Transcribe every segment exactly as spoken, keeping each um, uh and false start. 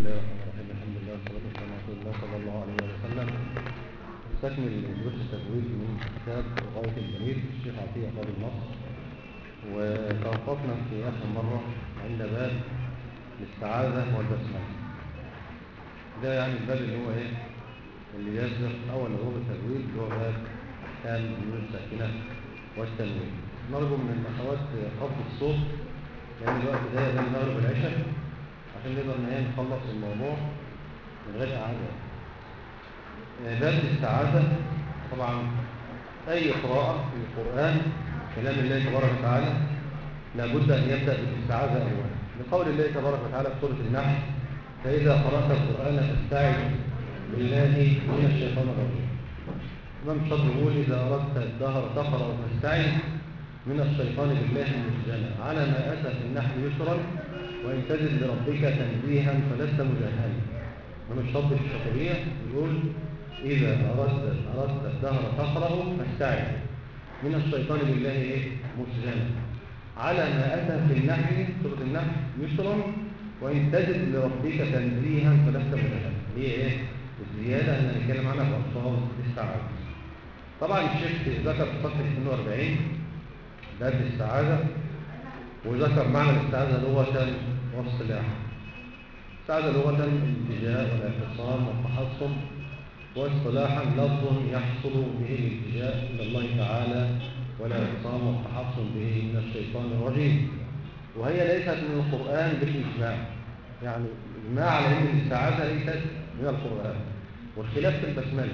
الله الرحمن الرحيم. الحمد لله والصلاة والسلام على رسول الله صلى الله عليه وسلم. نستكمل دروس التجويد من كتاب غاية الجليل الشيخ عطية قاضي النصر، وتوقفنا في آخر مرة عند باب الاستعاذة والبسملة. ده يعني الباب اللي هو ايه اللي يصدر أول أبواب التجويد، اللي هو باب أحكام النون الساكنة والتنوين. نرجو من الأخوات خفض الصوت لأن الوقت ده بين المغرب والعشاء عشان نقدر نخلص الموضوع من غير إعادة. باب الاستعاذة، طبعا أي قراءة في القرآن كلام الله تبارك وتعالى لابد أن يبدأ بالاستعاذة أولا، لقول الله تبارك وتعالى في سورة النحل: فإذا قرأت القرآن فاستعذ بالله من الشيطان الرجيم. الإمام الشاطبي يقول: إذا أردت الدهر تقرأ فاستعذ من الشيطان بالله المسجنة، على ما أتى في النحل يسرا، وإن تجد لربك تنزيها فلست مجهلا. الإمام الشاطبي في الشاطبية يقول: إذا أردت أردت الدهر تقرأ فاستعذ من الشيطان بالله إيه؟ مسجنة، على ما أتى في النحل سورة النحل يسرا، وإن تجد لربك تنزيها فلست مجهلا. هي إيه؟ الزيادة أن نتكلم عنها في ألفاظ الاستعاذة. طبعا الشيخ ذكر في صفحة اثنين وأربعين باب الاستعاذة، وذكر معنى الاستعاذة لغة واصطلاحا. الاستعاذة لغة الالتجاء والاعتصام والتحصن، واصطلاحا لفظ يحصل به الالتجاء إلى الله تعالى والاعتصام والتحصن به من الشيطان الرجيم. وهي ليست من القرآن بالإجماع، يعني الإجماع على أن الاستعاذة ليست من القرآن، والخلاف في البسملة.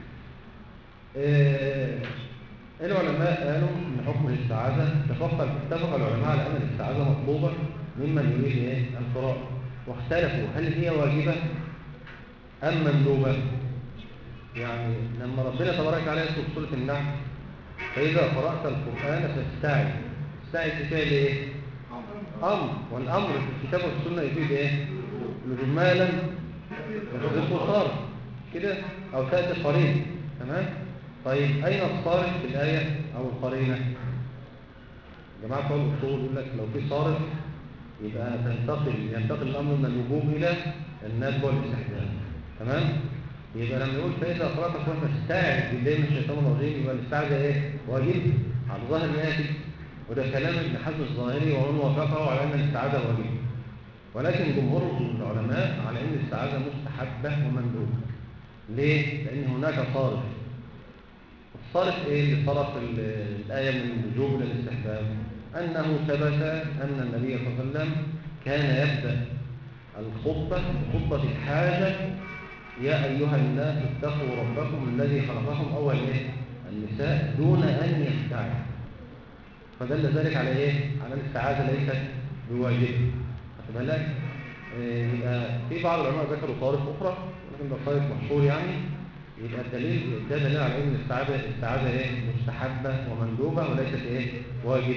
إيه العلماء قالوا ان حكم الاستعاذة اتفق اتفق العلماء على ان الاستعاذة مطلوبة ممن يريد ايه القراءة، واختلفوا هل هي واجبة ام مندوبة. يعني لما ربنا تبارك وتعالى يذكر في سورة النحل: فإذا قرأت القرآن فاستعذ، استعذ بفعل ايه؟ امر، والامر في الكتاب والسنة يفيد ايه؟ لجمالا يفيد صار كده او تأتي قريب. تمام. طيب أين الصارف في الآية أو القرينة؟ جماعة قول الأصول يقول لك لو في صارف يبقى تنتقل ينتقل الأمر من الوجوب إلى الندب والاستحباب. تمام؟ يبقى لما يقول فإذا قرأت القرآن فاستعذ بالله من الشيطان الرجيم، يبقى الاستعاذة إيه؟ واجب على ظاهر الآية، وده كلام ابن حزم الظاهري ومن وافقه على أن الاستعاذة واجب، ولكن جمهور العلماء على أن الاستعاذة مستحبة ومندوبة. ليه؟ لأن هناك صارف. الصارف ايه اللي صرف الآية من الوجوب إلى الاستحباب؟ أنه ثبت أن النبي صلى الله عليه وسلم كان يبدأ الخطبة بخطبة الحاجة: يا أيها الناس اتقوا ربكم الذي خلقكم أول إيه؟ النساء، دون أن يستعذ. فدل ذلك على إيه؟ على الاستعاذة ليست بواجب. خد بالك؟ يبقى في بعض العلماء ذكروا صارف أخرى، ولكن ده صارف مشهور يعني. يبقى الدليل ده دليل على ان الاستعاذة الاستعاذة ايه؟ مستحبة ومندوبة وليست ايه؟ واجب.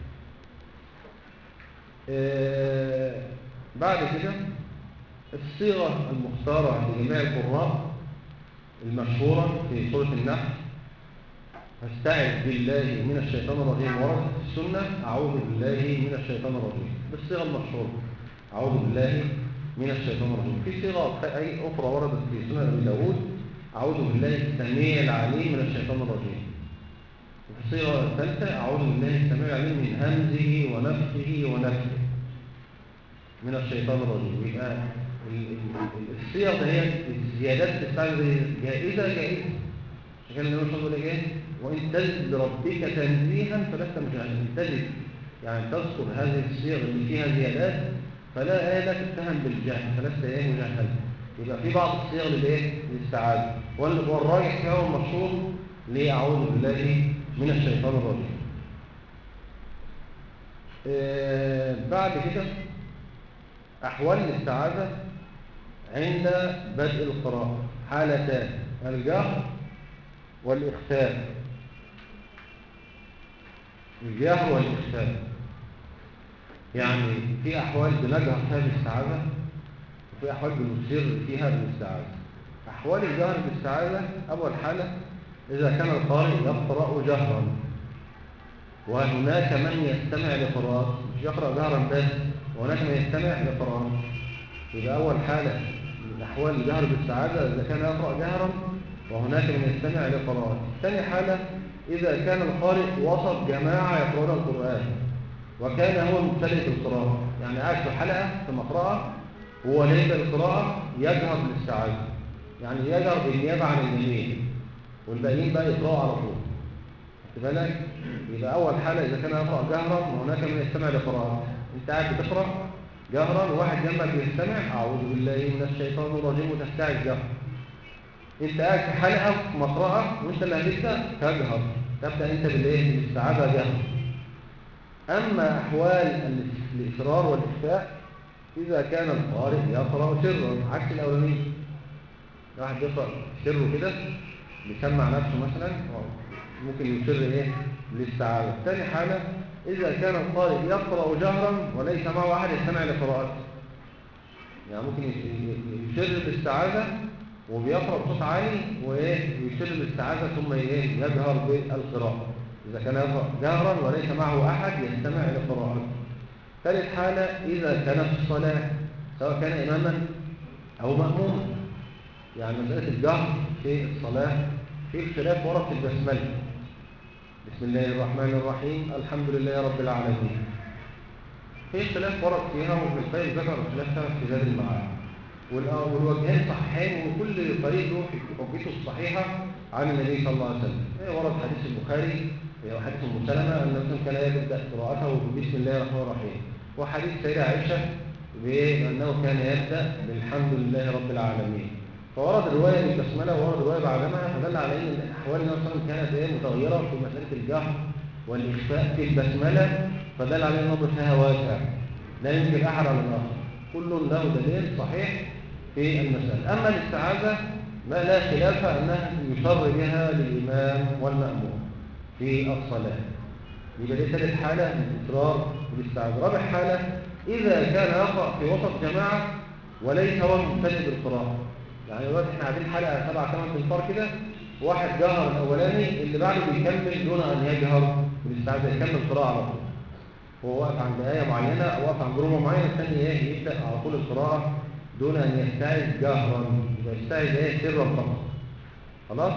إيه بعد كده الصيغة المختارة عند جميع القراء المشهورة في سورة النحل: فاستعذ بالله من الشيطان الرجيم، ورد في السنة: أعوذ بالله من الشيطان الرجيم، بالصيغة المشهورة أعوذ بالله من الشيطان الرجيم. في صيغة أي أخرى وردت في سنة أبي داود: أعوذ بالله السميع العليم من الشيطان الرجيم. وفي الصيغة الثالثة: أعوذ بالله السميع العليم من همزه ونفسه ونفسه من الشيطان الرجيم. يبقى الصيغة هي الزيادات تستعمل جائزة جائزة. عشان النبي صلى الله عليه وسلم ايه؟ وإن تجد لربك تنزيها فلست مجهلا. إن تجد يعني تذكر هذه الصيغ اللي فيها زيادات فلا آية لا تتهم بالجهل، فلست ايه مجهلا. يبقى في بعض الصيغ للايه؟ للاستعاذة، والراجح فيها المشهور لأعوذ بالله من الشيطان الرجيم. آه بعد كده أحوال الاستعاذة عند بدء القراءة حالتان: الجهر والإخفاء. الجهر والإخفاء يعني في أحوال بنجهر فيها بالاستعاذة، وفي أحوال بنسر فيها بالاستعاذة. أحوال الجهر بالاستعاذة: أول حالة إذا كان القارئ يقرأ جهرا، وهناك من يستمع لقراءة، مش يقرأ جهرا بس، وهناك من يستمع لقراءة. يبقى أول حالة من أحوال الجهر بالسعادة إذا كان يقرأ جهرا وهناك من يستمع لقراءته. ثاني حالة إذا كان القارئ وسط جماعة يقرؤون القرآن وكان هو مبتدئ في القراءة، يعني قاعد في حلقة في مقرأة هو ليس القراءة يجهر بالسعادة، يعني يجهر بالنيابة عن الجميع والباقيين بقى يقرأوا على طول. خد بالك؟ يبقى أول حالة إذا كان يقرأ جهرا وهناك من يستمع لقراءته، أنت قاعد بتقرأ جهرا وواحد جنبك يستمع أعوذ بالله من الشيطان الرجيم وتستعذ جهرا. أنت قاعد في حلقة في مقرأة وأنت اللي هتبدأ تجهر، تبدأ أنت بالإيه؟ بالاستعاذة جهرا. أما أحوال الإصرار والإخفاء إذا كان القارئ يقرأ سرا عكس الأولانيين. واحد يقرأ سره كده بيسمع نفسه مثلا ممكن يسر إيه؟ للاستعاذة. ثاني حالة إذا كان القارئ يقرأ جهرا وليس معه أحد يستمع لقراءته، يعني ممكن يسر بالاستعاذة وبيقرأ بصوت عالي ويسر بالاستعاذة ثم يجهر بالقراءة إذا كان يقرأ جهرا وليس معه أحد يستمع لقراءته. ثالث حالة إذا كان في الصلاة سواء كان إماما أو مأموما، يعني مسألة الجهر في الصلاة في خلاف ورد في البسملة، بسم الله الرحمن الرحيم الحمد لله رب العالمين، في خلاف ورد فيها وفي القيم ذكر خلافها في زاد المعاد، والوجهين صحيحين وكل طريق له حجته الصحيحة عن النبي صلى الله عليه وسلم. ورد حديث البخاري وحديث أم سلمة أن النبي كان يبدأ قراءته بسم الله الرحمن الرحيم، وحديث سيدة عائشة بأنه كان يبدأ بالحمد لله رب العالمين. فورد الرواية بالبسملة وورد الرواية بعدمها، فدل على أن أحوال النبي صلى الله عليه وسلم كانت إيه متغيرة في مسألة الجهر والإخفاء في البسملة، فدل على أن الأمر فيها واسع لا يمكن أحد على الآخر، كل له دليل صحيح في المسألة. أما الاستعاذة ما لا خلاف أنها يشر بها للإمام والمأموم في الصلاة، يبقى دي ثالث حالة من إصرار بالاستعاذة. رابع حالة إذا كان يقرأ في وسط جماعة وليس هو مبتدئ بالقراءة، يعني دلوقتي احنا قاعدين حلقة سبعة ثمان تنفار كده، واحد جهر الأولاني اللي بعده بيكمل دون أن يجهر بالاستعاذة، يكمل قراءة على طول، هو واقف عند آية معينة أو واقف عند ربع معينة، الثاني إيه يبدأ على طول القراءة دون أن يستعذ جهرا، يبقى يستعذ إيه سرا فقط. خلاص؟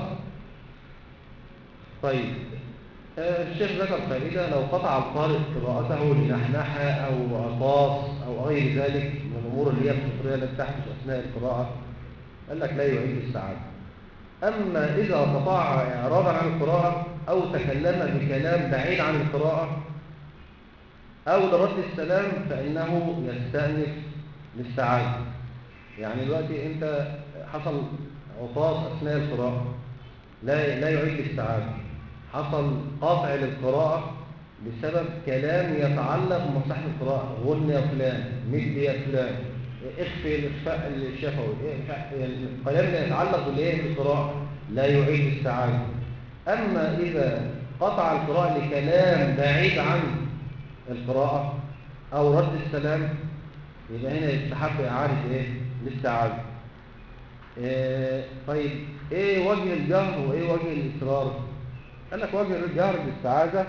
طيب آه الشيخ ذكر فائدة، لو قطع القارئ قراءته لنحنحة أو عطاس أو غير ذلك من الأمور اللي هي الفطرية التي تحدث أثناء القراءة، قال لك لا يعيد السعادة. أما إذا قطع إعراضا عن القراءة أو تكلم بكلام بعيد عن القراءة أو لرد السلام فإنه يستأنف للسعادة. يعني دلوقتي أنت حصل عطاس أثناء القراءة لا لا يعيد السعادة، حصل قاطع للقراءة بسبب كلام يتعلق بمصلحة القراءة، غن يا فلان، مد يا فلان، اخفي الإخفاء الشفوي، الكلام اللي يتعلق بالايه بالقراءة لا يعيد السعادة. أما إذا قطع القراءة لكلام بعيد عن القراءة أو رد السلام يبقى هنا يستحق إعادة إيه؟ للسعادة. إيه طيب إيه وجه الجهر وإيه وجه الإصرار؟ قال لك وجه الجهر بالسعادة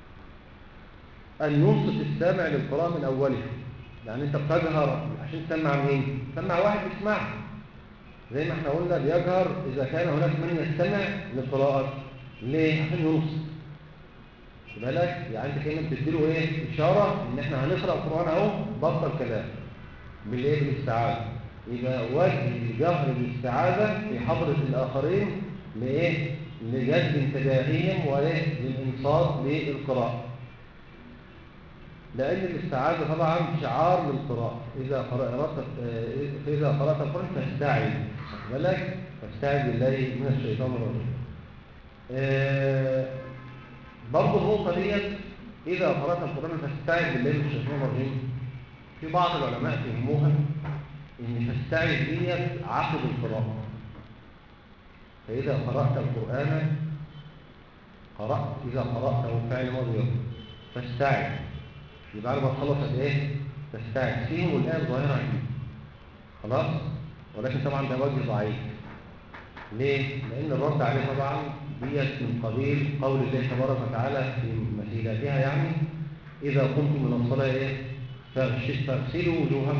أن ينصت السامع للقراءة من أولها، يعني أنت بتجهر عشان تسمع مين؟ تسمع واحد يسمعك، زي ما احنا قلنا بيجهر إذا كان هناك من يستمع للقراءة. ليه؟ عشان ينصت. بالك يعني انت كأنك بتديله ايه اشاره ان احنا هنقرا القران اهو، بطل كلام بالايه بالاستعاذه. يبقى وجه الجهر بالاستعاذه في حضره الاخرين لايه لجذب انتباههم وايه للانصات للقراءه، لان الاستعاذه طبعا شعار للقراءه. اذا قرات اذا قرات القران فاستعذ، بالك فاستعذ بالله من الشيطان الرجيم. آه برضه النقطة ديت إذا قرأت القرآن فاستعذ بالله من الشيطان الرجيم، في بعض العلماء فهموها إن فاستعذ ديت عقب القراءة، فإذا قرأت القرآن قرأت إذا قرأته فعل ماضي فاستعذ، يبقى بعد ما تخلص إيه؟ فاستعذ فيهم والآية الظاهرة عندي. خلاص؟ ولكن طبعا ده وجه ضعيف. ليه؟ لأن الرد عليه طبعا ديت من قبيل قول الله تبارك وتعالى في مثيلاتها، يعني إذا قمتم من الصلاة إيه؟ فاغسلوا وجوهكم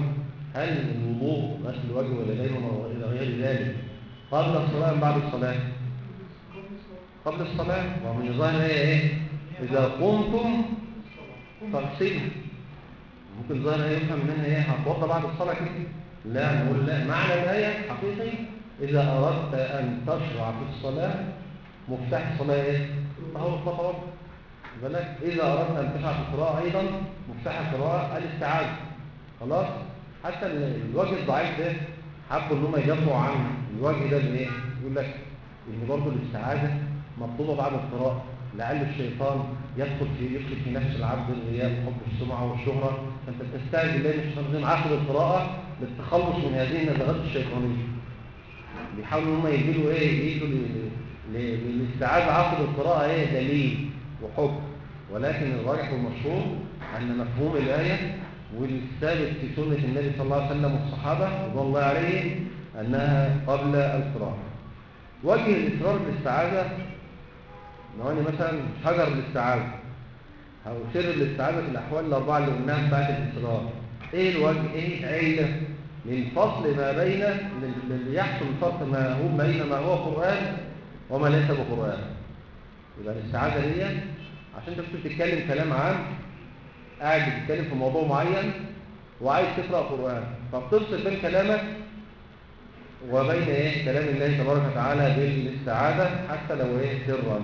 هل الوضوء غسل الوجه واليدين وإلى غير ذلك قبل الصلاة أم بعد الصلاة؟ قبل الصلاة. ومن الظاهر هي إيه؟ إذا قمتم فاغسلوا. ممكن الظاهر هي يفهم منها إيه؟ هتوضى بعد الصلاة كده؟ لا، نقول لا، معنى الآية حقيقي إذا أردت أن تشرع في الصلاة مفتاح الصلاة إيه؟ طهور الخطوات. بالك إذا أردت أن تشرع في القراءة أيضا مفتاح القراءة الاستعاذة. خلاص؟ حتى الوجه الضعيف ده حبوا إن هم يجمعوا عن الوجه ده بإيه؟ يقول لك إن برضه الاستعاذة مطلوبة بعد القراءة، لعل الشيطان يدخل في يدخل في نفس العبد الرياء وحب السمعة والشهرة، فأنت بتستعذ بالله من الشيطان الرجيم عقب القراءة للتخلص من هذه النزغات الشيطانية. بيحاولوا هم يجيبوا ايه يجوا للاستعاذة عقب القراءة ايه دليل وحكم، ولكن الراجح والمشهور ان مفهوم الآية والثابت في سنة النبي صلى الله عليه وسلم والصحابة رضي الله عليهم انها قبل القراءة. وجه الإصرار بالاستعاذة نواني مثلا حجر الاستعاذة او سر الاستعاذة في الاحوال الاربعة اللي قلناها بتاعت الاصرار. ايه الوجه؟ ايه العلة للفصل ما بين اللي يحصل الفرق ما هو بين ما هو قرآن وما ليس بقرآن؟ يبقى الاستعاذة دي عشان انت بتتكلم كلام عام، قاعد بتتكلم في موضوع معين وعايز تقرأ قرآن، فبتفصل بين كلامك وبين ايه كلام الله تبارك وتعالى بالاستعاذة حتى لو ايه سرا.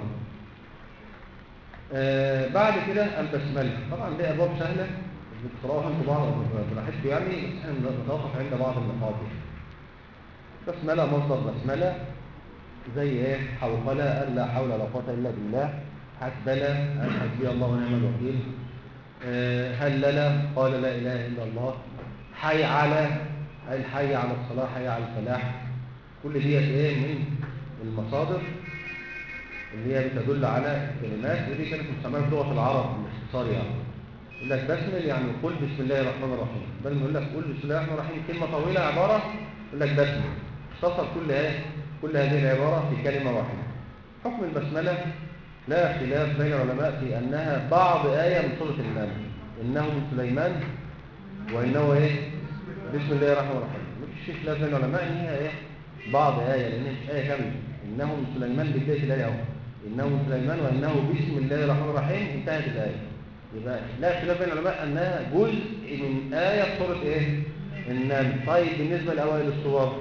آه بعد كده البسملة، طبعا دي ابواب سهلة بتقرأوها انتوا بعض براحتكم يعني، بس احنا بنتوقف عند بعض النقاط. بسملة مصدر بسملة زي ايه؟ حوقلة، لا حول ولا قوة الا بالله، حسبلة، حسبي الله ونعم الوكيل، أه هللة، قال لا اله الا الله، حي على، الحي على الصلاة، حي على الفلاح. كل دي ايه من المصادر اللي هي بتدل على كلمات، ودي كانت مستعملة في لغة العرب باختصار يعني. يقول لك بسمل يعني قل بسم الله الرحمن الرحيم، بل يقول لك قل بسم الله الرحمن الرحيم كلمة طويلة عبارة، يقول لك بسمل، اختصر كل ايه كل هذه العبارة في كلمة واحدة. حكم البسملة لا خلاف بين العلماء في أنها بعض آية من سورة النمل، إنه من سليمان وإنه إيه بسم الله الرحمن الرحيم. مفيش خلاف بين العلماء إن هي إيه بعض آية، لأن مش آية كاملة. إنه من سليمان بداية الآية أهو، إنه من سليمان وإنه بسم الله الرحمن الرحيم انتهت الآية. يبقى لا خلاف بين العلماء أنها جزء من آية في سورة إيه النمل. طيب بالنسبة لأوائل السور،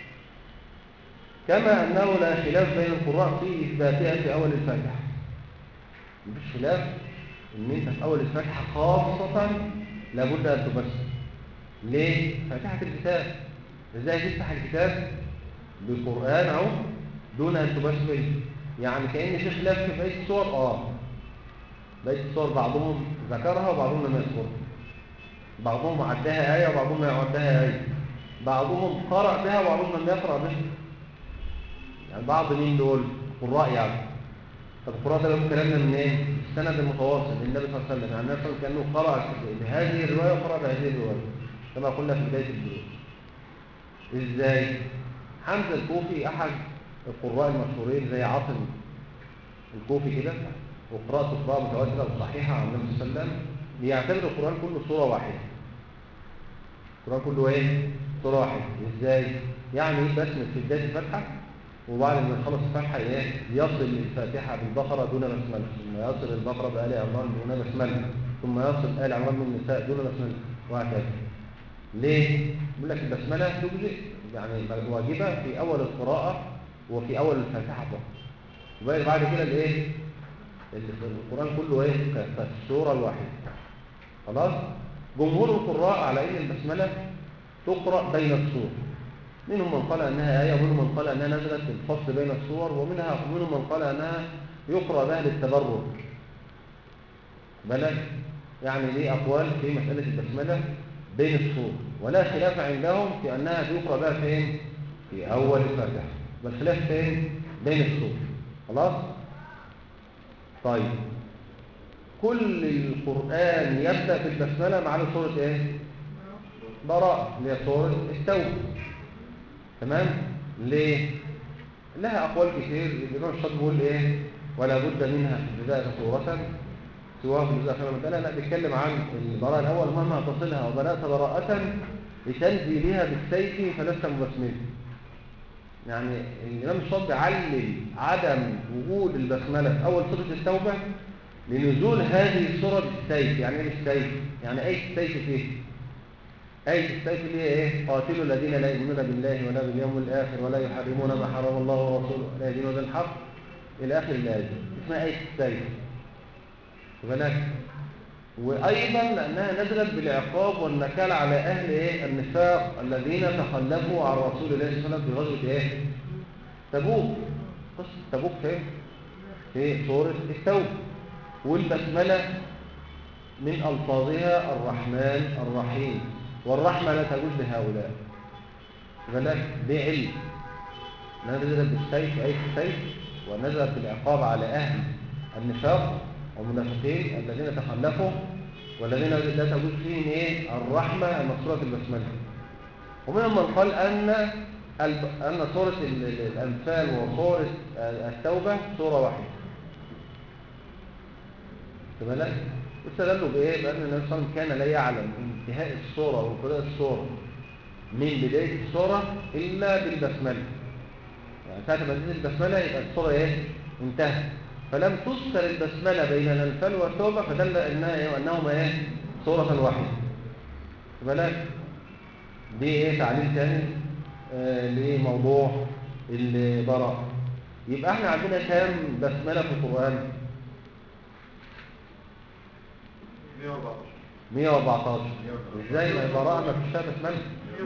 كما أنه لا خلاف بين القراء في إثباتها في أول الفاتحة. مفيش خلاف إن أنت في أول الفاتحة خاصة لابد أن تبسم. ليه؟ فاتحة الكتاب، إزاي تفتح الكتاب بالقرآن أو دون أن تبسم؟ يعني كأن في خلاف في بقية السور. آه بقية السور بعضهم ذكرها وبعضهم لم يذكرها، بعضهم عدها آية وبعضهم لا يعدها آية، بعضهم قرأ بها وبعضهم لم يقرأ بها. يعني بعض مين دول؟ قراء يعني. طب القراء ده لهم كلامنا من ايه؟ السند المتواصل للنبي صلى الله عليه وسلم، يعني النبي صلى الله عليه وسلم كأنه قرأ بهذه الرواية وقرأ بهذه الرواية كما قلنا في بداية الدروس. ازاي؟ حمزة الكوفي أحد القراء المشهورين زي عاصم الكوفي كده، وقراءته قراءة متواترة وصحيحة عن النبي صلى الله عليه وسلم، بيعتبر القرآن كله سورة واحدة. القرآن كله ايه؟ سورة واحدة. ازاي؟ يعني بسمة في بداية الفتحة، وبعد ما يخلص الفتحة ايه؟ يصل الفاتحة بالبقرة دون بسملة، ثم يصل البقرة بآل عمران دون بسملة، ثم يصل آل عمران من النساء دون بسملة، وهكذا. ليه؟ يقول لك البسملة تجزئ يعني واجبة في أول القراءة وفي أول الفاتحة فقط، وبعد بعد كده الايه؟ القرآن كله ايه؟ كالسورة الواحدة. خلاص؟ جمهور القراء على ان البسملة تقرأ بين السور، منهم من قال أنها آية، ومنهم من قال أنها نزلت في الفصل بين السور، ومنها ومنهم من قال أنها يقرأ بها للتبرك. بلد يعني ليه أقوال في مسألة البسملة بين السور، ولا خلاف عندهم في أنها يقرأ بها فين؟ في أول الفاتحة، بل خلاف فين؟ بين السور. خلاص؟ طيب كل القرآن يبدأ بالبسملة مع سورة إيه؟ براءة، اللي هي سورة التوبة. تمام؟ ليه؟ لها أقوال كثير. الإمام الشاطبي بيقول إيه؟ ولا بد منها في البداية صورة سواء في البداية خير من لا لا بيتكلم عن البراءة الأول مهما تصلها، وبدأت براءة لتنزيلها بالسيف فلست مبسملا. يعني الإمام الشاطبي علل عدم وجود البسملة في أول سورة التوبة لنزول هذه السورة بالسيف. يعني ايه بالسيف؟ يعني آية السيف فيه آية السيف اللي هي ايه؟ قاتلوا الذين لا يؤمنون بالله ولا باليوم الآخر ولا يحرمون ما حرم الله ورسوله ولا يدينون بالحق إلى آخر الآية، اسمها آية السيف. بالك؟ وأيضا لأنها نزلت بالعقاب والنكال على أهل إيه؟ النفاق الذين تخلفوا عن رسول الله صلى الله عليه وسلم في غزوة إيه؟ تبوك. قصة تبوك فين؟ في سورة التوبة. والبسملة من ألفاظها الرحمن الرحيم، والرحمة لا تجوز لهؤلاء. بالك؟ دي علم نزلت بالسيف آية السيف، ونزلت بالعقاب على أهل النفاق والمنافقين الذين تخلفوا والذين لا تجوز فيهم ايه؟ الرحمة المذكورة في البسملة. ومنهم من قال أن أن سورة الأنفال وسورة التوبة سورة واحدة. تمام؟ واستدلوا بإيه؟ بأن النبي صلى الله عليه وسلم كان لا يعلم انتهاء السورة وابتداء السورة من بداية السورة إلا بالبسملة. يعني ساعة ما تنزل البسملة يبقى السورة إيه؟ انتهت. فلم تذكر البسملة بين الأنفال والتوبة فدل أنها إيه؟ أنهما إيه؟ سورة واحدة. بالك؟ دي إيه؟ تعليل ثاني آه لموضوع البراءة. يبقى احنا عندنا كام بسملة في القرآن؟ مئة وأربعتاشر. ازاي البراءة ما فيش فيها بسملة؟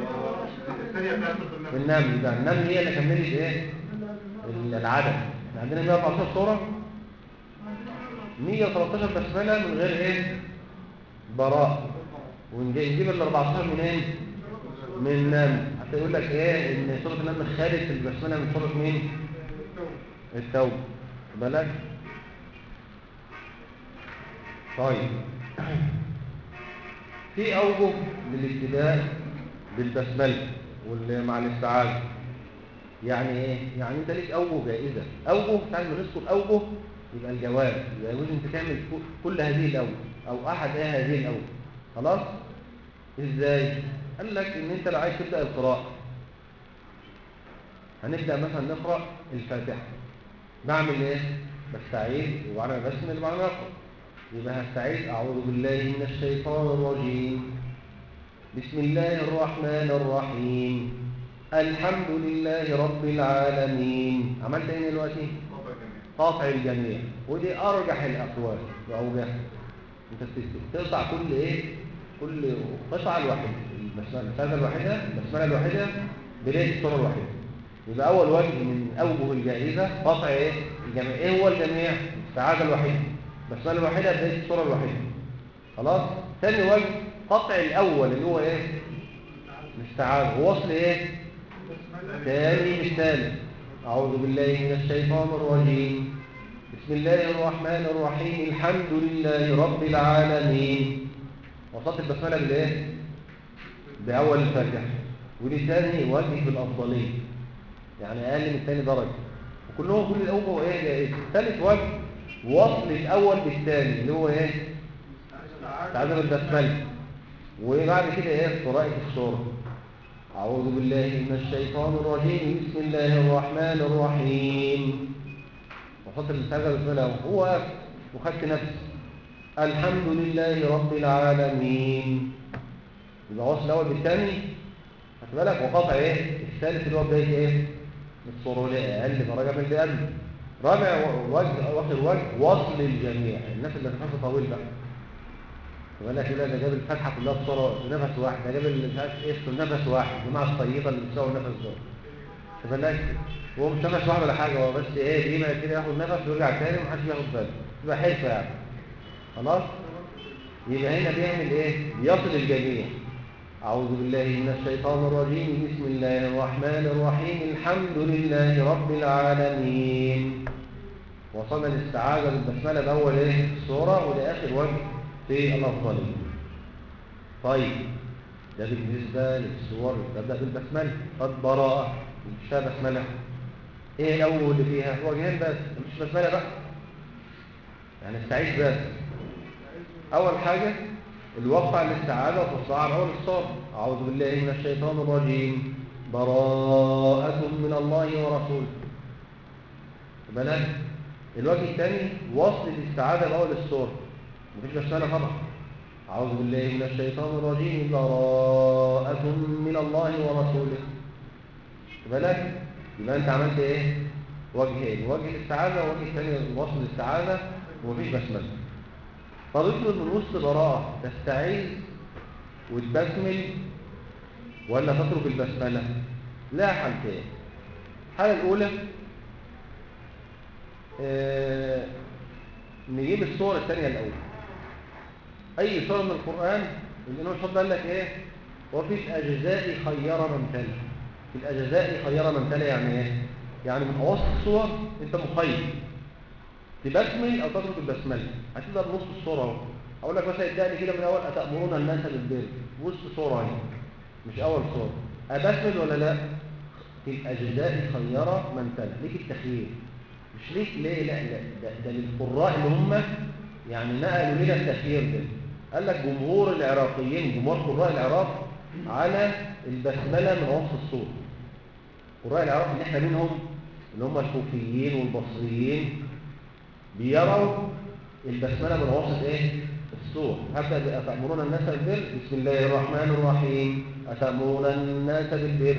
النمل ده النمل هي اللي كملت ايه؟ العدد. احنا عندنا مئة وأربعتاشر سورة، مئة وثلاثة عشر بسملة من غير ايه؟ براءة. ونجيب ال أربعتاشر منين؟ من النمل. حتى يقول لك ايه ان سورة النمل خدت البسملة من سورة مين؟ التوبة. بالك؟ طيب في أوجه للابتداء بالبسملة ومع الاستعاذة. يعني ايه؟ يعني انت ليك أوجه جائزة. أوجه تعالى نذكر أوجه يبقى الجواب، يبقى يجوز انت تعمل كل هذه الأوجه أو أحد ايه هذه الأوجه. خلاص؟ ازاي؟ قال لك ان انت لو عايز تبدأ القراءة هنبدأ مثلا نقرأ الفاتحة. بعمل ايه؟ بستعيذ وبعمل بسم اللي بعمل اقرأ. يبقى هستعيذ أعوذ بالله من الشيطان الرجيم، بسم الله الرحمن الرحيم، الحمد لله رب العالمين. عملت ايه دلوقتي؟ قاطع الجميع. ودي أرجح الأقوال وأوجهها. انت تقطع كل ايه؟ كل قطعة الواحدة. البسملة الواحدة البسملة الواحدة بداية السورة الواحدة. يبقى أول وجه من أوجه الجائزة قطع ايه؟ الجميع. ايه هو الجميع؟ السعادة الوحيدة. البسملة الواحدة بداية السورة الواحدة. خلاص؟ ثاني وجه قطع الأول اللي هو ايه؟ الاستعاذة. ووصل ايه؟ ثاني بالثالث. أعوذ بالله من الشيطان الرجيم، بسم الله الرحمن الرحيم، الحمد لله رب العالمين. وصلت البسملة بالايه؟ بأول الفاتحة. ودي ثاني وجه بالأفضلية، يعني أقل من ثاني درجة. وكلهم كل الأوجه ايه جائزة. ثالث وجه وصل الأول بالثاني اللي هو ايه؟ تعذب البسملة. وبعد كده ايه؟ قراءة السورة. أعوذ بالله من الشيطان الرجيم، بسم الله الرحمن الرحيم. وصلت البسملة بالسملة هو وخدت نفس الحمد لله رب العالمين. يبقى وصل الأول بالثاني خدت بالك. وقطع ايه؟ الثالث اللي هو بداية ايه؟ السورة اللي أقل درجة من اللي قبل. رابع وجه واخر وجه وصل الجميع. الناس اللي نفسها طويل بقى يقول لك لا ده جاب الفتحه كلها بصوره بنفس واحد، ده جاب اللي مش عارف ايه بنفس واحد. جماعه الطيبه اللي بتساوي نفس دول خد بالك. هو مش نفس واحد ولا حاجه، هو بس ايه بيما كده ياخد نفس ويرجع تاني ومحدش ياخد باله. يبقى حرفه يعني. خلاص؟ يبقى هنا بيعمل ايه؟ بيصل الجميع. اعوذ بالله من الشيطان الرجيم، بسم الله الرحمن الرحيم، الحمد لله رب العالمين. وصلنا الاستعاذه بالبسمله باول ايه؟ السوره ولاخر وجه في الأفضلية. طيب ده بالنسبة للسور تبدأ بالبسملة. قد براءة مش فيها بسملة. ايه الأول اللي فيها؟ وجهين بس مش بسملة بقى، يعني استعيذ بس. أول حاجة الوقع الاستعاذة وتصاع على أول الصور. أعوذ بالله من الشيطان الرجيم براءة من الله ورسوله. بالك الوجه الثاني وصل الاستعاذة بأول السورة، مفيش بسملة طبعا. أعوذ بالله من الشيطان الرجيم براءة من الله ورسوله. بالك يبقى أنت عملت إيه؟ وجهين، وجه الاستعاذة ووجه الثاني وصل الاستعاذة ومفيش بسملة. طب افرض من وسط براءة تستعيذ وتبسمل ولا تترك البسملة؟ لا حالتين. الحالة الأولى آه نجيب الصورة الثانية الأول. أي صورة من القرآن الإمام الفضل قال لك إيه؟ وفي الأجزاء خير من تلا. في الأجزاء خير من تلا يعني إيه؟ يعني من أوسط الصور أنت مخير تبسمل أو تترك البسملة، هتقدر نص الصورة أهو. أقول لك مثلا ابدأ لي كده من أول أتأمرون الناس بالبر، وسط صورة أهي مش أول صورة، أبسمل ولا لا؟ في الأجزاء خير من تلا، ليك التخيير. مش ليك ليه؟ لا لا ده, ده للقراء اللي هم يعني نقلوا لنا التخيير ده. قال لك جمهور العراقيين، جمهور قراء العراق على البسملة من وسط الصورة. قراء العراق اللي احنا منهم اللي هم الكوفيين والبصريين بيروا البسملة من وسط ايه؟ الصورة. هبدأ بأتأمرون الناس بالبر، بسم الله الرحمن الرحيم، أتأمرون الناس بالبر.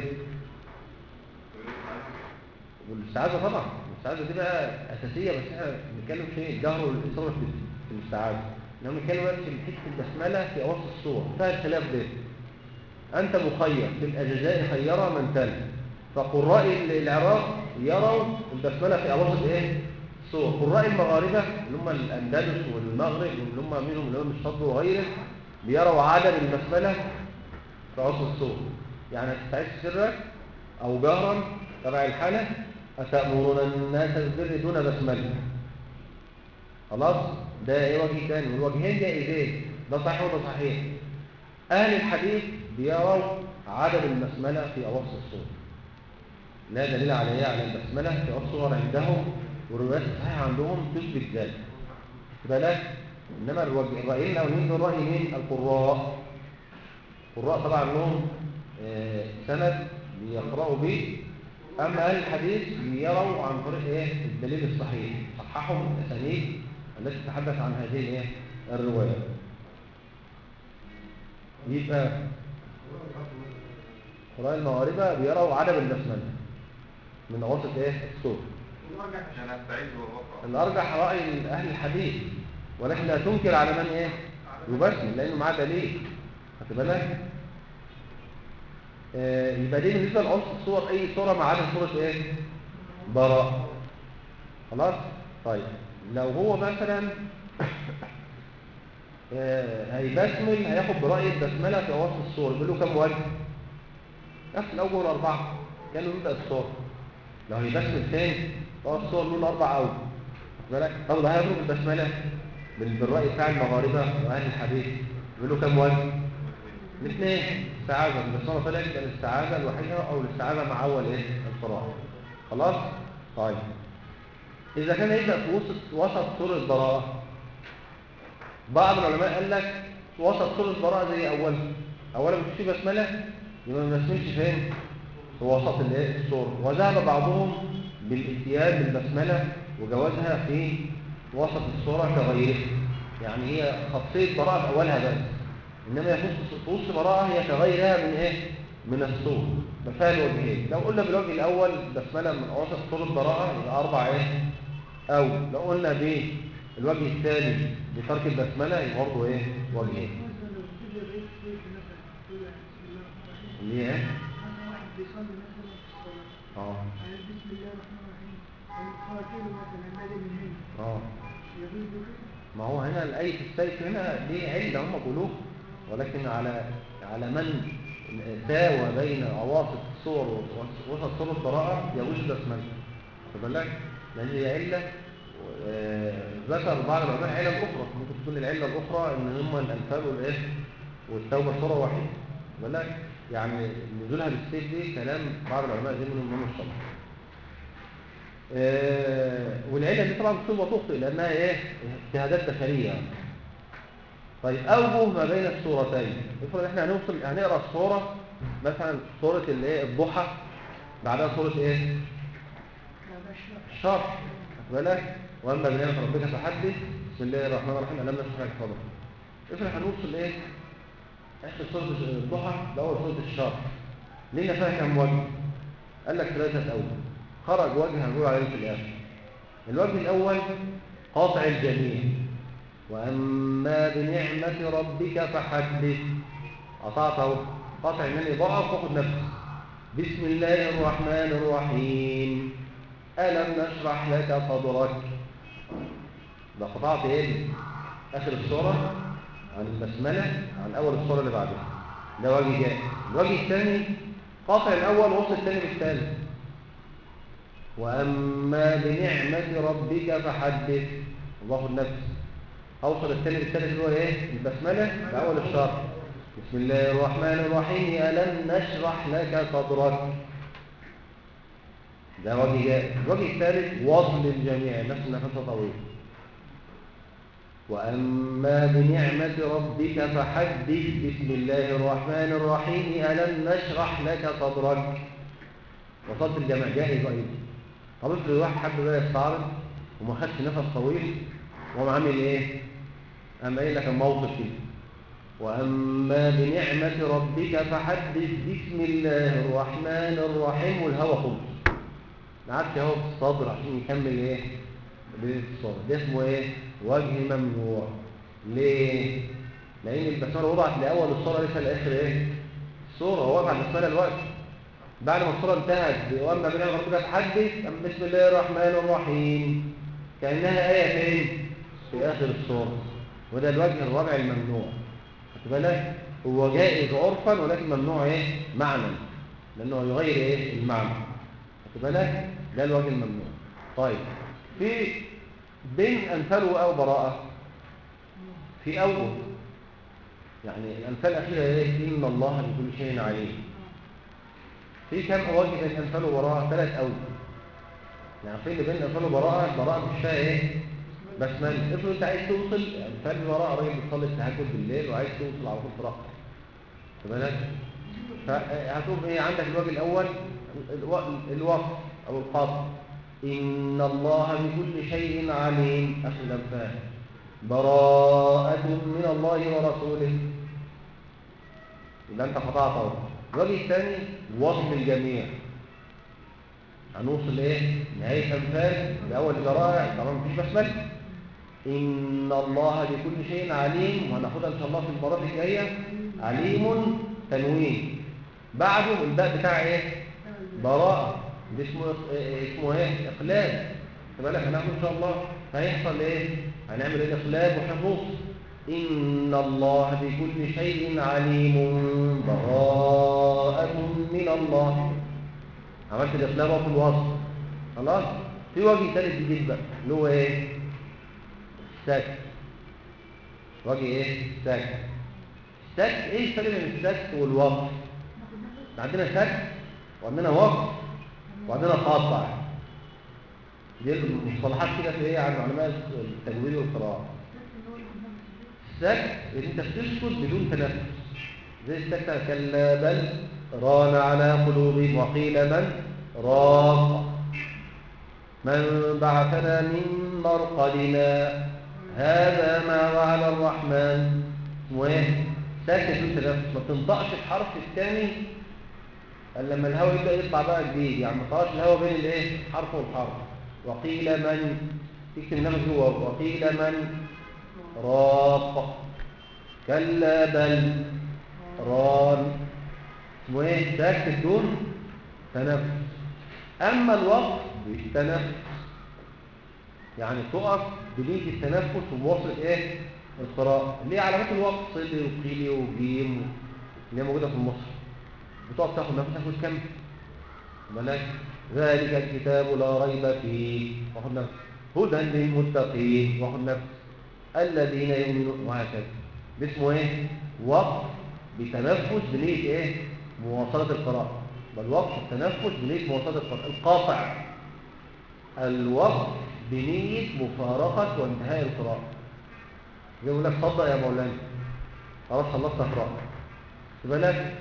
والاستعاذة طبعا، الاستعاذة دي بقى أساسية، بس احنا بنتكلم في الجهر والإصرار في الاستعاذة. لما بنتكلم في حتة البسملة في أوسط الصور فيها الخلاف ده. أنت مخير في الأجزاء خير من تلا، فقراء العراق يروا البسملة في أوسط إيه؟ الصور. قراء المغاربة اللي هم الأندلس والمغرب واللي هم منهم اللي هم الشط وغيره بيروا عدم البسملة في أوسط الصور. يعني تستعيذ سرك أو جهرا تبع الحالة أتأمرون الناس بالبر دون بسملة. خلاص؟ ده ايه وجه تاني، والوجهين جائزين، ده صحيح وده صحيح. أهل الحديث بيروا عدم البسملة في أوسط الصور، لا دليل عليها على البسملة في أوسط الصور عندهم، والروايات الصحيحة عندهم تثبت ذلك. بالك إنما الرأيين الأولين دول رأي مين؟ القراء. القراء طبعا لهم آه سند بيقرأوا به. أما أهل الحديث بيروا عن طريق إيه؟ الدليل الصحيح، صححوا الأسانيد التي تتحدث عن هذه الإيه؟ الرواية. يبقى قراء المغاربة بيروا عدم البسملة من أوسط إيه؟ الصور. الأرجح رأي أهل الحديث، ولكن لا تنكر على من إيه؟ يبسمل لأنه معاه دليل. خدت بالك؟ آه يبقى دي بالنسبة لأوسط الصور أي صورة ما عدا صورة إيه؟ براء. خلاص؟ طيب لو هو مثلا آه هيبسمل هياخد برأي البسملة في أوسط الصور، بيقول له كم وجه؟ نفس الأوجه الأربعة كانوا يبدأ الصور. لو هيبسمل فين؟ في أوسط الصور له الأربع أوجه. بالك؟ طب ده هيضرب البسملة بالرأي بتاع المغاربة وأهل الحديث، بيقول له كم وجه؟ الاثنين. استعاذة البسملة طلعت الاستعاذة الوحيدة أو الاستعاذة مع أول إيه؟ القراءة. خلاص؟ طيب إذا كان يبدأ في وسط وسط سورة البراءة، بعض العلماء قال لك وسط سورة البراءة زي أول أولا مش في بسملة يبقى ما نسميش فين؟ في وسط الايه؟ السورة. وذهب بعضهم بالاتيان بالبسملة وجوازها في وسط السورة كغيره، يعني هي خاصية براءة في أولها بس، إنما في وسط براءة هي كغيرها من إيه؟ من السورة. ففيها الوجهين. لو قلنا بالوجه الأول بسملة من وسط سورة براءة يبقى أربع إيه؟ أو لو قلنا بالوجه الثاني بترك البسملة يبقى برضه إيه؟ وجهين. اللي هي اه بسم الله الرحمن الرحيم الخاتم مثلا الذي من هنا اه ما هو هنا الآية السيف هنا ليه علة هم بيقولوه، ولكن على على من ساوى بين عواصف الصور ووسط صور البراءة يجوز البسملة. خد بالك لأن هي علة. ذكر بعض العلماء علة أخرى، ممكن تكون العلة الأخرى إن هم الأنفال والإيه والتوبة صورة واحدة. خد بالك يعني نزولها بالسيف دي كلام بعض العلماء زي منهم الإمام الشافعي. آه والعلة دي طبعا تصيب وتخطئ لأنها إيه؟ اجتهادات بشرية. طيب أوجه ما بين السورتين. افرض احنا هنوصل هنقرأ السورة مثلا سورة الايه الضحى، بعدها سورة ايه؟ الشرح. خد بالك؟ واما بنعمة ربك فحدث. بسم الله الرحمن الرحيم. ألم نشرح لك صدرك. افرض هنوصل ايه؟ احنا سورة الضحى ده أول سورة الشرح. لينا فيها كم وجه؟ قال لك ثلاثة أوجه. خرج وجه هنقول عليه في الآخر. الوجه الأول قاطع الجميع. وأما بنعمة ربك فحدث. قطعته قطع مني ضعف وخد نفس. بسم الله الرحمن الرحيم. ألم نشرح لك صدرك. ده قطعت ايه؟ آخر السورة عن البسملة عن أول السورة اللي بعدها. ده وجه جاء. الوجه الثاني قاطع الأول ووصل الثاني بالثالث. وأما بنعمة ربك فحدث. الله النفس. أوصل الثاني بالثالث اللي هو إيه؟ البسملة بأول الشرح. بسم الله الرحمن الرحيم. ألم نشرح لك صدرك. ده وجه جاء. الوجه الثالث وصل الجميع نفس النفس طويل. وأما بنعمة ربك فحدث. بسم الله الرحمن الرحيم. ألم نشرح لك صدرك. وصلت الجميع جاهز أيضا. طب افرض واحد حب بقى يستعرض وما خدش نفس طويل وقام عامل ايه؟ قام قايل لك الموقف كده. واما بنعمه ربك فحدث. بسم الله الرحمن الرحيم. والهوى خلص. ما عادش هو في الصدر عشان يكمل ايه؟ بالصدر. ده اسمه ايه؟ وجه ممنوع. ليه؟ لان البسمله وضعت لاول الصوره ليس لاخر ايه؟ الصوره. هو وضع البسمله الوقت. بعد ما الصورة انتهت وأما بنعمة ربك فحدث. بسم الله الرحمن الرحيم. كأنها آية فين؟ في آخر الصورة. وده الوجه الرابع الممنوع. خد بالك؟ هو جائز عرفا ولكن ممنوع ايه؟ معنى. لأنه يغير ايه؟ المعنى. خد بالك؟ ده الوجه الممنوع. طيب في بين أمثال أو براءة في أول يعني الأمثال الأخيرة ايه؟ إن الله بكل شيء عليم. في كم وجه بين أنفال وبراءة؟ ثلاث أوجه. يعني في اللي بين أنفال وبراءة براءة مش فيها إيه؟ بسملة. افرض أنت عايز توصل أنفال وبراءة راجل بتصلي التهجد بالليل وعايز توصل على طول براءة. خد بالك؟ فهتقوم إيه؟ عندك الوجه الأول الوقف أو القاطع. إن الله بكل شيء عليم. أخي الأنفال. براءة من الله ورسوله. يبقى أنت قطعته. الوجه الثاني وصف الجميع. هنوصل ايه؟ نهاية أنفال بأول جرائع طبعا مفيش بسملة. إن الله بكل شيء عليم. وهناخدها إن شاء الله في المرات الجاية. عليم تنوين. بعده الباء بتاع ايه؟ براءة. ده اسمه اسمه ايه؟ إقلاب. خد بالك هناخد إن شاء الله. هيحصل ايه؟ هنعمل ايه؟ إقلاب وحفظ. إن الله بكل شيء عليم. براءة من الله. عملت الإقلاب في الوصف. خلاص. في وجه ثالث جديد بقى اللي هو ايه؟ السكت. وجه ايه؟ السكت. السكت ايه الفرق بين السكت والوقف؟ عندنا سكت وعندنا وقف وعندنا قاطع. دي المصطلحات كده في ايه عن علماء التجويد والقراءه. السكت ان انت بتسكت بدون تنفس. زي السكت كلا بل ران على قلوبهم وقيل من راق. من بعثنا من مرقدنا هذا ما وعد الرحمن. وايه؟ ساكت انت نفسك ما تنطقش الحرف الثاني الا لما الهواء يبدا يطلع بقى جديد. يعني ما طلعش الهواء بين الايه؟ حرف والحرف. وقيل من تكتب نفسك جوه. وقيل من راق. كلا بل ران. اسمه ايه؟ ساكت دون تنفس. اما الوقف بالتنفس يعني تقف بنية التنفس ومواصل ايه؟ القراءة. ليه علامات الوقف؟ صلي وقيلي وجيم اللي هي موجودة في المصحف. بتقف تاخد نفسك وتكمل. ملاك ذلك الكتاب لا ريب فيه. واخد نفس. هدى للمتقين. واخد نفس. الذين يؤمنون وهكذا. ده اسمه ايه؟ وقف بتنفس بنية ايه؟ مواصلة القراءة. بل وقف التنفس بنية مواصلة القراءة. القاطع الوقف بنية مفارقة وانتهاء القراءة. يقول لك صدق يا مولانا خلاص خلصنا قراءة. يبقى لك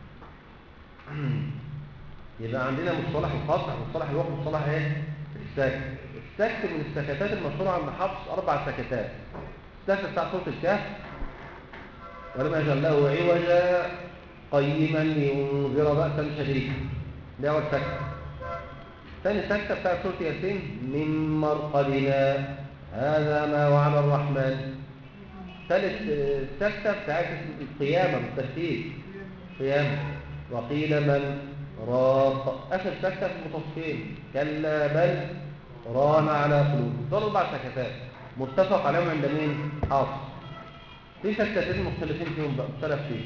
يبقى عندنا مصطلح القطع، مصطلح الوقف، مصطلح ايه؟ السكت. السكت من السكتات المشهورة عند حفص أربع سكتات. السكت بتاع سورة الكهف، ولم يجعل له عوجا قيما لينذر بأسا شديدا، ده أول سكتة. ثاني سكتة بتاع سورة ياسين، من مرقدنا هذا ما وعد الرحمن. ثالث سكتة بتاعت القيامة بالترتيب، قيامة. وقيل من راق. آخر سكتة في المتصفين، كلا بل ران على قلوب. دول أربع سكتات متفق عليهم عند مين؟ حافظ. في سكتتين مختلفين فيهم بقى، مختلف فيه.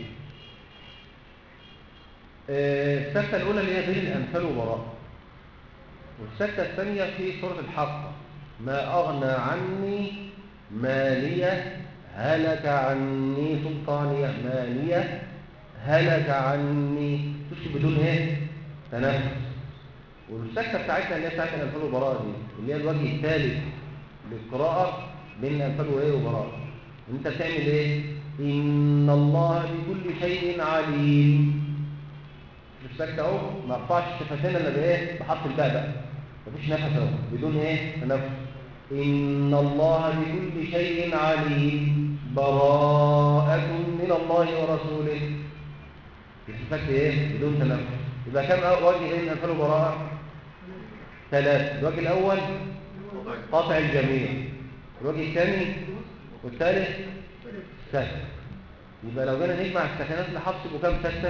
السكتة الأولى اللي هي بين الأنفال وبراء، والسكتة الثانية في سورة الحق، ما أغنى عني مالية هلك عني سلطانية، مالية هلك عني، تشي بدون ايه؟ تنفس. والسكتة بتاعتنا اللي هي بتاعت الأنفال وبراء دي، اللي هي الوجه الثالث للقراءة بين الأنفال وايه وبراء. انت بتعمل ايه؟ إن الله بكل شيء عليم. السكتة اهو ما ارفعش الشفتين الا بايه؟ بحرف الباء بقى، مفيش نفس اهو، بدون ايه؟ تنفس. إن الله بكل شيء عليم، براءة من الله ورسوله. السكتة ايه؟ بدون تنفس. يبقى كم وجه بين الأنفال وبراءة؟ ثلاثة. الوجه الأول قطع الجميع، الوجه الثاني والثالث سكت. يبقى لو جينا نجمع السكنات لحفص يبقوا كام سكتة؟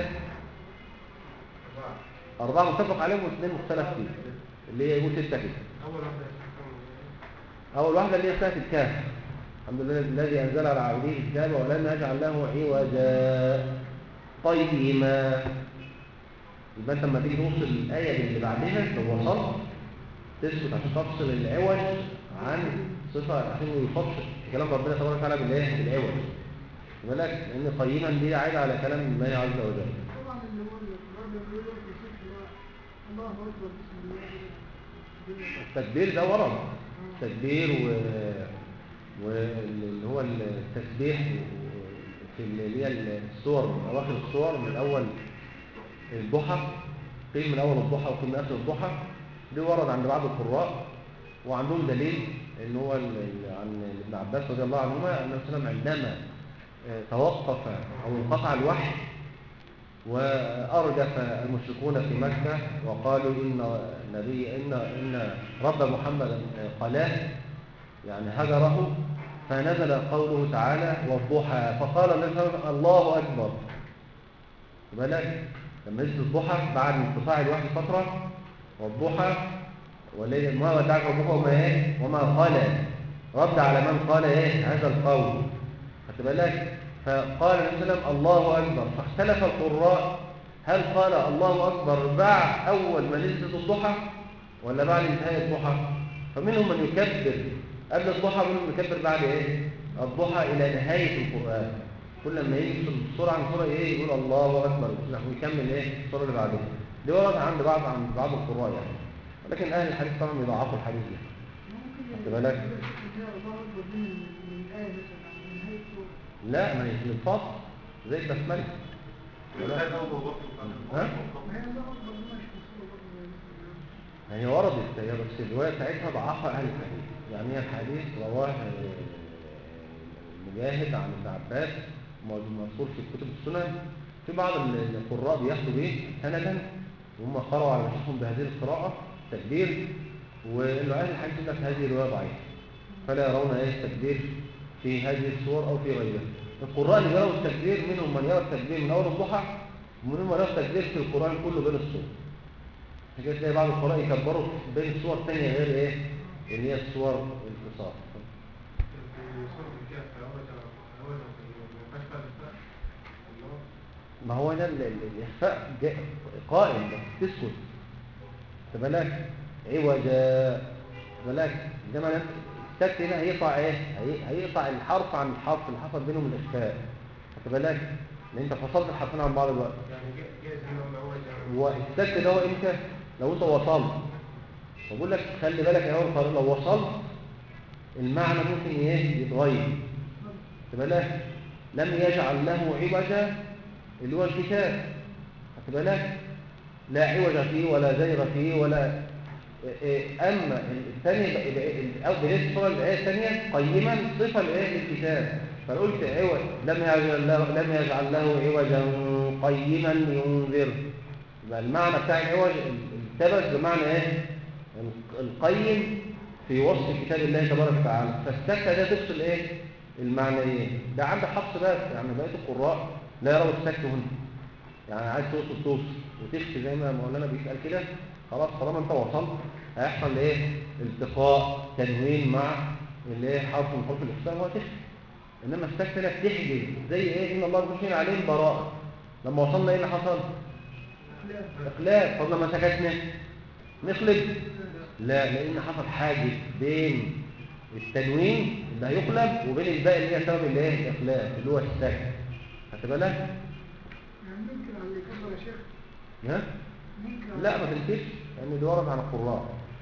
أربعة متفق عليهم واثنين مختلف فيه، اللي هي يقول ستة كده. أول واحدة اللي هي سورة الكهف، الحمد لله الذي أنزل على عبده الكتاب ولم يجعل له عوجا قيما. يبقى أنت لما تيجي توصل الآية اللي بعدها لو وصلت تثبت عشان تفصل العوج عن صفة، عشان يفصل كلام ربنا تبارك وتعالى بالإيه؟ بالعوج. يبقى لك لأن قيما دي عايدة على كلام الله عز وجل. طبعا اللي هو الراجل بيقول الله اكبر بسم الله. التكبير ده ورد، التكبير و... واللي هو التسبيح في اللي هي السور، من اواخر السور، من اول الضحى، قيل من اول الضحى وقيل من اخر الضحى. دي ورد عند بعض القراء، وعندهم دليل ان هو عن ابن عباس رضي الله عنهما ان النبي صلى الله عليه وسلم عندما توقف او انقطع الوحي وأرجف المشركون في مكة وقالوا إن نبي إن إن رب محمد قلاه، يعني هجره، فنزل قوله تعالى والضحى، فقال النبي الله أكبر. بالك لما نزل الضحى بعد انقطاع الوحي فترة، والضحى والليل ما ودعك ربك وما ايه وما قال، رد على من قال ايه هذا القول. خدت بالك؟ فقال النبي صلى الله عليه وسلم الله أكبر، فاختلف القراء هل قال الله أكبر بعد أول ما نزلت الضحى ولا بعد انتهاء الضحى؟ فمنهم من يكبر قبل الضحى ومنهم يكبر بعد إيه؟ الضحى إلى نهاية القرآن. كل ما يجي الصورة عن صورة إيه يقول الله أكبر ويكمل إيه الصورة اللي بعدها. دي ورد عند بعض عند بعض القراء يعني، ولكن أهل الحديث طبعا بيضعفوا الحديث ده. خدت بالك؟ لا، ما هي من الفصل زي البسمله. ها؟ هي وردت هي، بس الروايه بتاعتها ضعفها اهل الحديث. يعني هي الحديث رواه مجاهد عن ابن عباس مذكور في كتب السنن، في بعض القراء بياخدوا به سندا وهم قرأوا على مشايخهم بهذه القراءه تكبير، وانه اهل الحديث يقول لك هذه روايه ضعيفه فلا يرون ايه التكبير في هذه الصور او في غيرها. القراء اللي يروا التكبير منهم من يرى التكبير من اول الضحى، ومنهم من يرى التكبير في القران كله بين الصور. هكذا تلاقي بعض القراء يكبروا بين صور ثانيه غير ايه اللي هي الصور القصار. ما هو ده الاخفاء قائم بس تسكت. خد بالك عوجا بالك زي ما السكت هنا هيقطع ايه هيقطع الحرف عن الحرف اللي حصل بينهم الاخفاء. خد بالك لان انت فصلت الحرفين عن بعض الوقت. والسكت ده هو امتى؟ لو انت وصلت، بقول لك خلي بالك يا اول قرار لو وصلت المعنى ممكن ايه يتغير. خد بالك لم يجعل له عوجا اللي هو الكتاب، خد بالك؟ لا عوج فيه ولا زيغ فيه ولا. أما الثاني أو بالنسبة للآية الثانية قيما صفة الآية للكتاب، فقلت عوج لم يجعل له لم يجعل له عوجا قيما ينذر. يبقى المعنى بتاع العوج التبس بمعنى ايه؟ القيم في وصف كتاب الله تبارك وتعالى، فالسكتة ده تفصل ايه؟ المعنى ايه؟ ده عند حفص بس، يعني بقية القراء لا يروا السكت هنا. يعني عايز توصل توصل وتخفي زي ما مولانا بيسأل كده، خلاص طالما انت وصلت هيحصل ايه؟ التقاء تنوين مع اللي ايه حرف من حروف الاقسام وهتخفي. انما السكتة لا بتحجز زي ايه؟ ان الله يكون عليهم براءة. لما وصلنا ايه اللي حصل؟ اقلاب. طب لما سكتنا نقلب؟ لا، لان حصل حاجز بين التنوين اللي هيقلب وبين الباقي اللي هي سبب الايه؟ الاقلاب اللي هو السكت. خدت بالك؟ يعني ممكن على اللي كبر يا شيخ. ها؟ ممكن لا ما تنسيش لان ده ورد عن القراء.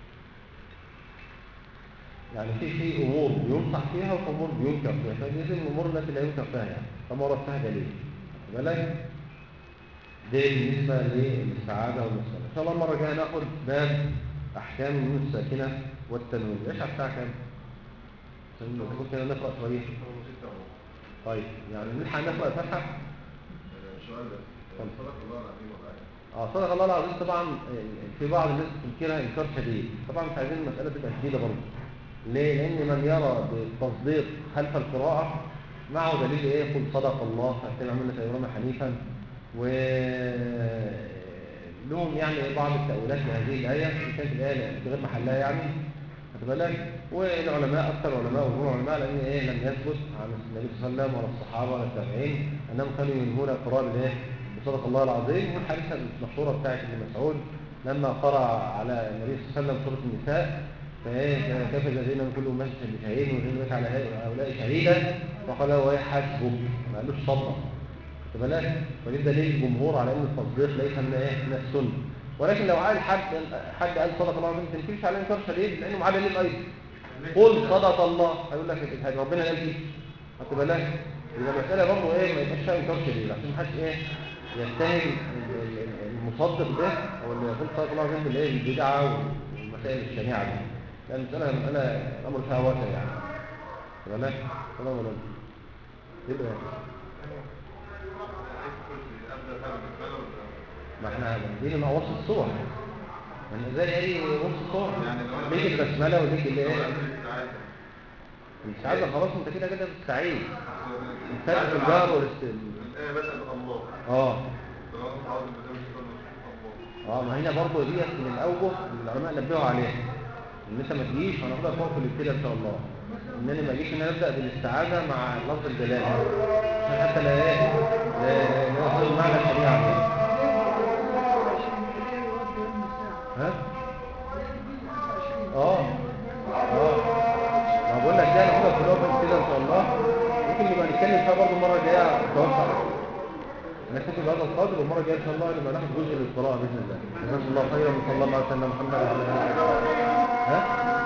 يعني في في امور بينصح فيها وفي امور بينكر فيها، فدي الامور التي لا ينكر فيها يعني طب ورد فيها دليل. خدت بالك؟ ده بالنسبه للسعاده والمصالح. ان شاء الله المره الجايه ناخد باب احكام النون الساكنه والتنوين. ايش على الساعه كام؟ عشان نقول كده نقرا شويه. طيب يعني نلحق نقرا الفاتحه. السؤال ده صدق الله العظيم وبعد اه صدق الله العظيم. طبعا في بعض الناس تنكرها انكار شديد، طبعا مش عايزين المساله تبقى شديده برضه. ليه؟ لان من يرى بالتصديق خلف القراءه معه دليل ايه؟ قل صدق الله فاتبع مله ابراهيم حنيفا. و لهم يعني بعض التاويلات لهذه الايه ان كانت الايه في غير محلها يعني. خد بالك؟ والعلماء اكثر علماء وجمهور علماء لان ايه لم يثبت عن النبي صلى الله عليه وسلم ولا الصحابه ولا التابعين انهم كانوا ينهون القراءه بالايه؟ بصدق الله العظيم. والحادثه المشهوره بتاعت ابن مسعود لما قرأ على النبي صلى الله عليه وسلم سوره النساء فايه كيف الذين من كل امه شهيد وجعل لك على هؤلاء شهيدا فقال له ايه حسبك، ما قالوش صدق. خد بالك؟ فدي دليل الجمهور على ان التصديق ليس من ايه؟ من السنه. ولكن لو قال حد حد قال صدق الله ما تنكرش عليه انكار شديد لانه معاه دليل ايضا. قل صدق الله هيقول لك الحاجه ربنا قال ايه؟ خد بالك؟ يبقى المساله برضه ايه ما يبقاش فيها انكار شديد عشان ما حدش ايه يتهم المصدق ده او اللي يقول صدق الله جنب الايه البدعه والمسائل الشنيعه دي. لان المساله مساله الامر فيها واسع يعني. خد بالك؟ ولا ولا يبقى ما احنا بنجيب مع وصف الصور يعني زي اي وصف الصور ليك البسمله وليك اللي ايه الاستعاذه. خلاص انت كده كده بتستعيذ الفرق في الجهر والاستعاذه. الايه بسال الله اه اه ما هنا برضه ديت من الاوجه اللي العلماء نبهوا عليها ان انت ما تجيش هناخدها فوق في الابتداء ان شاء الله ان انا ما اجيش ان انا ابدا بالاستعاذه مع لفظ الجلاله عشان حتى لا ايه لا يوصل المعنى الشريعه. ها؟ اه اه ما بقول لك ده ناخدها في الاول كده ان شاء الله ممكن نبقى نتكلم فيها برضه المره الجايه اتوقع نكتفي بهذا القدر والمره الجايه ان شاء الله نبقى ناخد جزء من القراءه باذن الله. جزاكم الله خيرا وصلى الله على سيدنا محمد وعلى اله وصحبه. ها